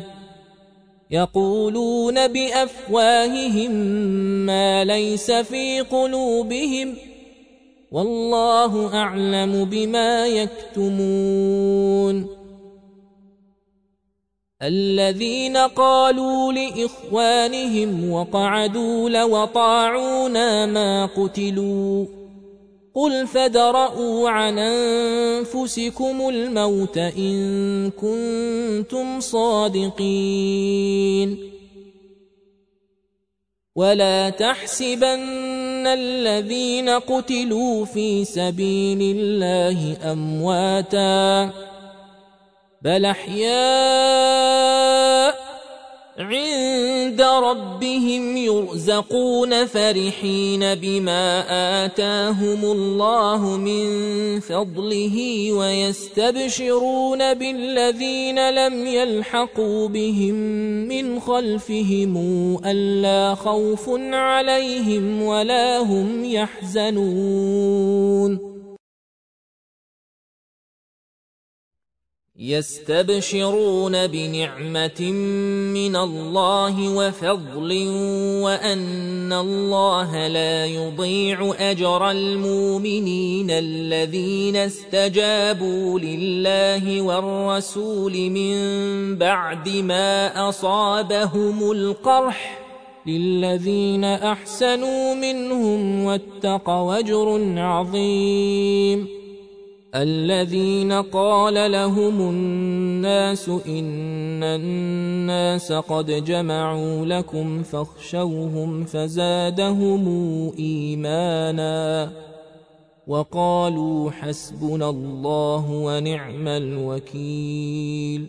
يقولون بأفواههم ما ليس في قلوبهم والله أعلم بما يكتمون الذين قالوا لإخوانهم وقعدوا لو أطاعونا ما قتلوا قل فادرءوا عن أنفسكم الموت إن كنتم صادقين ولا تحسبن الذين قتلوا في سبيل الله أمواتا بل أحياء عند ربهم يرزقون فرحين بما آتاهم الله من فضله ويستبشرون بالذين لم يلحقوا بهم من خلفهم ألا خوف عليهم ولا هم يحزنون يستبشرون بنعمة من الله وفضل وأن الله لا يضيع أجر المؤمنين الذين استجابوا لله والرسول من بعد ما أصابهم القرح للذين أحسنوا منهم واتقوا أجر عظيم الذين قال لهم الناس إن الناس قد جمعوا لكم فاخشوهم فزادهم إيمانا وقالوا حسبنا الله ونعم الوكيل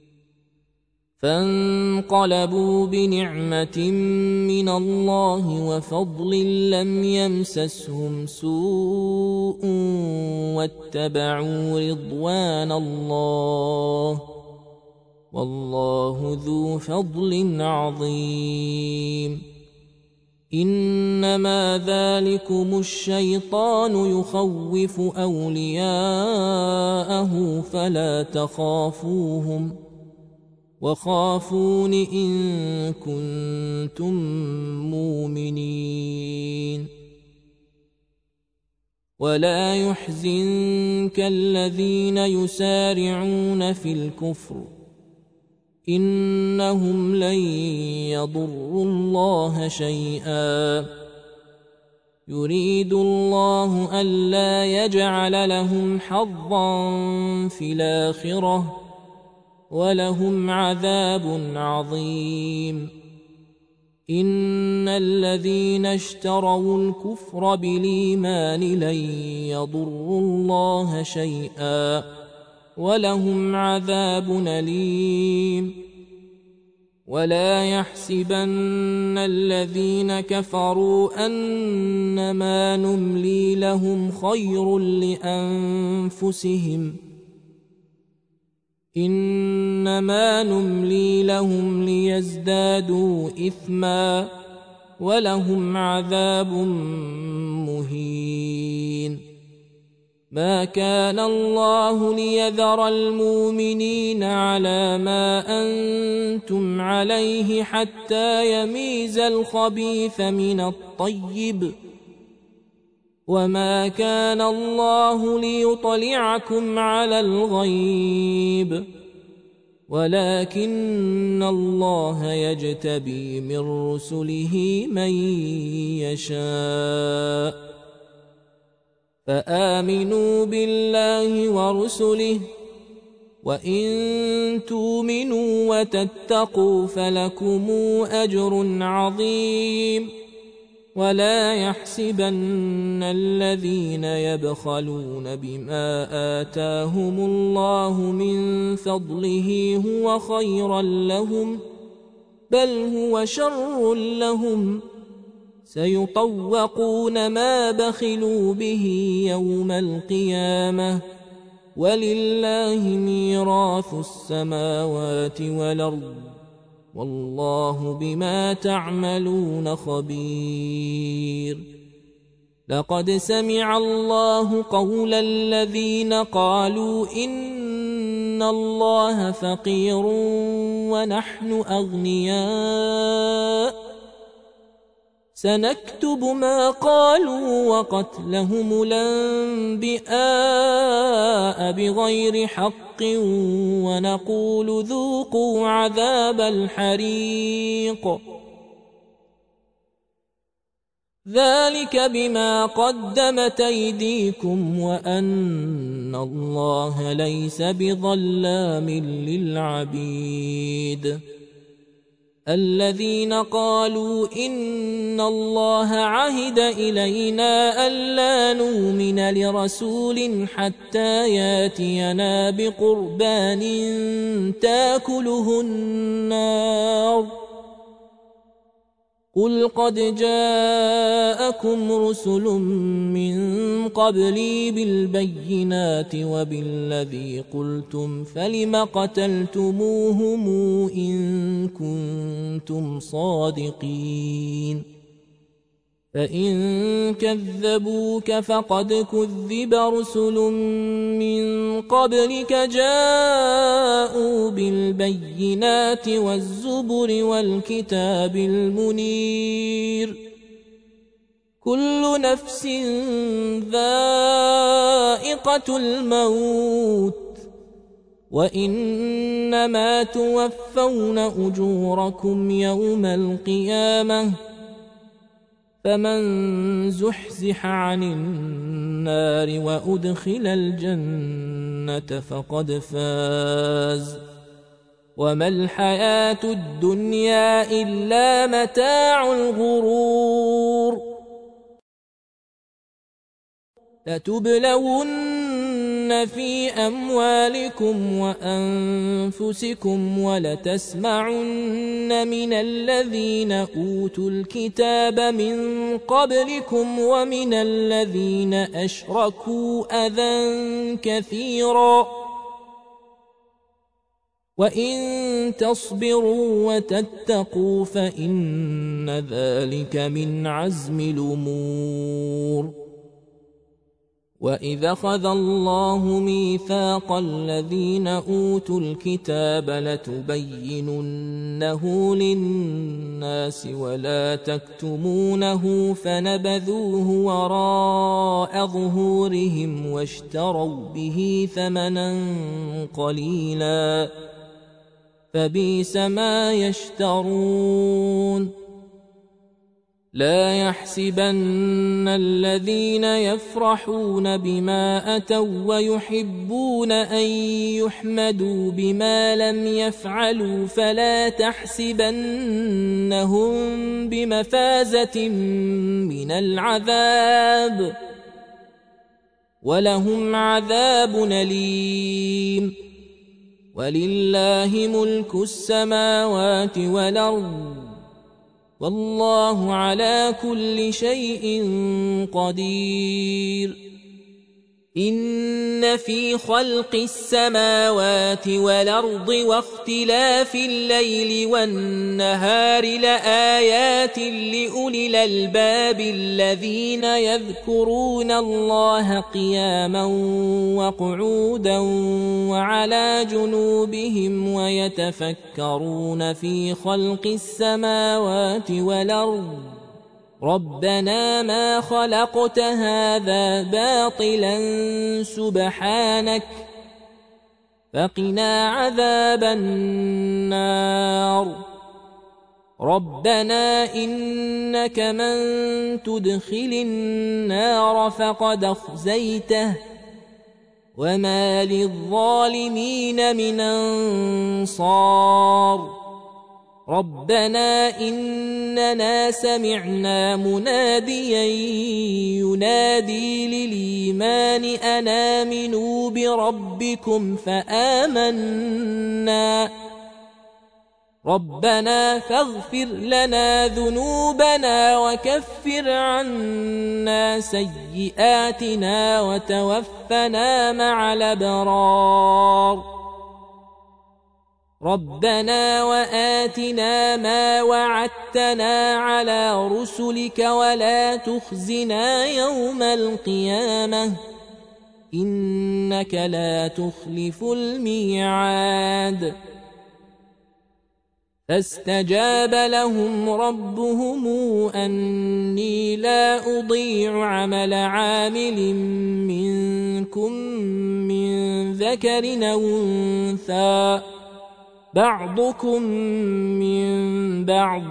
فانقلبوا بنعمة من الله وفضل لم يمسسهم سوء واتبعوا رضوان الله والله ذو فضل عظيم إنما ذلكم الشيطان يخوف أولياءه فلا تخافوهم وخافون إن كنتم مؤمنين ولا يحزنك الذين يسارعون في الكفر إنهم لن يضروا الله شيئا يريد الله ألا يجعل لهم حظا في الآخرة ولهم عذاب عظيم إن الذين اشتروا الكفر بالإيمان لن يضروا الله شيئا ولهم عذاب أليم ولا يحسبن الذين كفروا أنما نملي لهم خير لأنفسهم إنما نملي لهم ليزدادوا إثما ولهم عذاب مهين ما كان الله ليذر المؤمنين على ما أنتم عليه حتى يميز الخبيث من الطيب وما كان الله ليطلعكم على الغيب ولكن الله يجتبي من رسله من يشاء فآمنوا بالله ورسله وإن تؤمنوا وتتقوا فلكم أجر عظيم ولا يحسبن الذين يبخلون بما آتاهم الله من فضله هو خيرا لهم بل هو شر لهم سيطوقون ما بخلوا به يوم القيامة ولله ميراث السماوات والأرض والله بما تعملون خبير لقد سمع الله قول الذين قالوا إن الله فقير ونحن أغنياء سنكتب ما قالوا وقتلهم الأنبياء بغير حق ونقول ذوقوا عذاب الحريق ذلك بما قدمت أيديكم وأن الله ليس بظلام للعبيد الذين قالوا إن الله عهد إلينا ألا نؤمن لرسول حتى ياتينا بقربان تاكله النار قل قد جاءكم رسل من قبلي بالبينات وبالذي قلتم فلم قتلتموهم إن كنتم صادقين فإن كذبوك فقد كذب رسل من قبلك جاءوا بالبينات والزبر والكتاب المنير كل نفس ذائقة الموت وإنما توفون أجوركم يوم القيامة فمن زحزح عن النار وأدخل الجنة فقد فاز وما الحياة الدنيا إلا متاع الغرور لتبلون في أموالكم وأنفسكم ولتسمعن من الذين أوتوا الكتاب من قبلكم ومن الذين أشركوا أذى كثيرا وإن تصبروا وتتقوا فإن ذلك من عزم الأمور وإذا أخذ الله ميثاق الذين أوتوا الكتاب لتبيننه للناس ولا تكتمونه فنبذوه وراء ظهورهم واشتروا به ثمنا قليلا فبئس ما يشترون لا يحسبن الذين يفرحون بما أتوا ويحبون أن يحمدوا بما لم يفعلوا فلا تحسبنهم بمفازة من العذاب ولهم عذاب أليم ولله ملك السماوات والأرض والله على كل شيء قدير إن في خلق السماوات والأرض واختلاف الليل والنهار لآيات لأولي الألباب الذين يذكرون الله قياما وقعودا وعلى جنوبهم ويتفكرون في خلق السماوات والأرض ربنا ما خلقت هذا باطلا سبحانك فقنا عذاب النار ربنا إنك من تدخل النار فقد أخزيته وما للظالمين من أنصار ربنا إننا سمعنا مناديا ينادي للإيمان أن آمنوا بربكم فآمنا ربنا فاغفر لنا ذنوبنا وكفر عنا سيئاتنا وتوفنا مع الأبرار ربنا وآتنا ما وعدتنا على رسلك ولا تخزنا يوم القيامة إنك لا تخلف الميعاد فاستجاب لهم ربهم أني لا أضيع عمل عامل منكم من ذكر أو أنثى بعضكم من بعض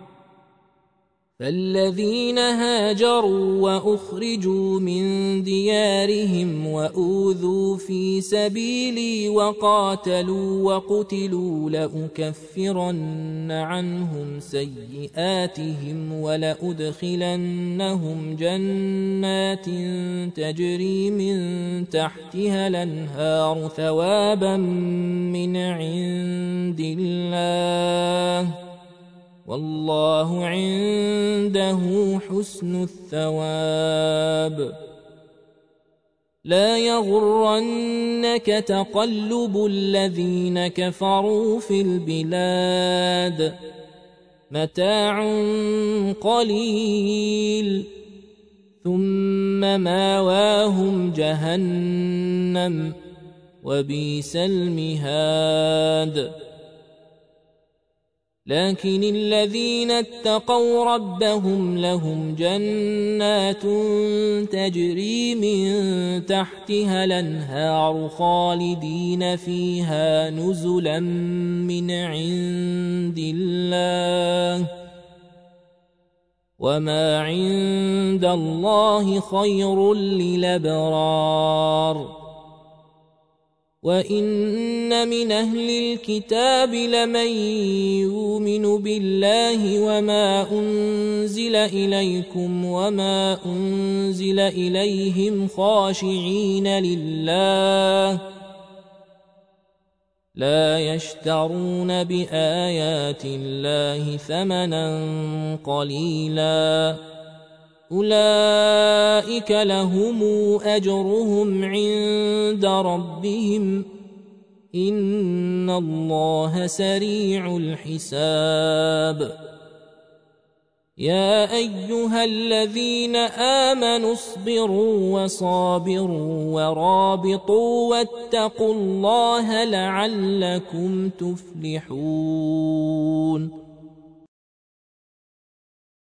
فالذين هاجروا وأخرجوا من ديارهم وأوذوا في سبيلي وقاتلوا وقتلوا لأكفرن عنهم سيئاتهم ولأدخلنهم جنات تجري من تحتها الأنهار ثوابا من عند الله والله عنده حسن الثواب لا يغرنك تقلب الذين كفروا في البلاد متاع قليل ثم ماواهم جهنم وبئس المهاد لكن الذين اتقوا ربهم لهم جنات تجري من تحتها الأنهار خالدين فيها نزلا من عند الله وما عند الله خير للأبرار وإن من أهل الكتاب لمن يؤمن بالله وما أنزل إليكم وما أنزل إليهم خاشعين لله لا يشترون بآيات الله ثمنا قليلا أولئك لهم أجرهم عند ربهم إن الله سريع الحساب يا أيها الذين آمنوا اصبروا وصابروا ورابطوا واتقوا الله لعلكم تفلحون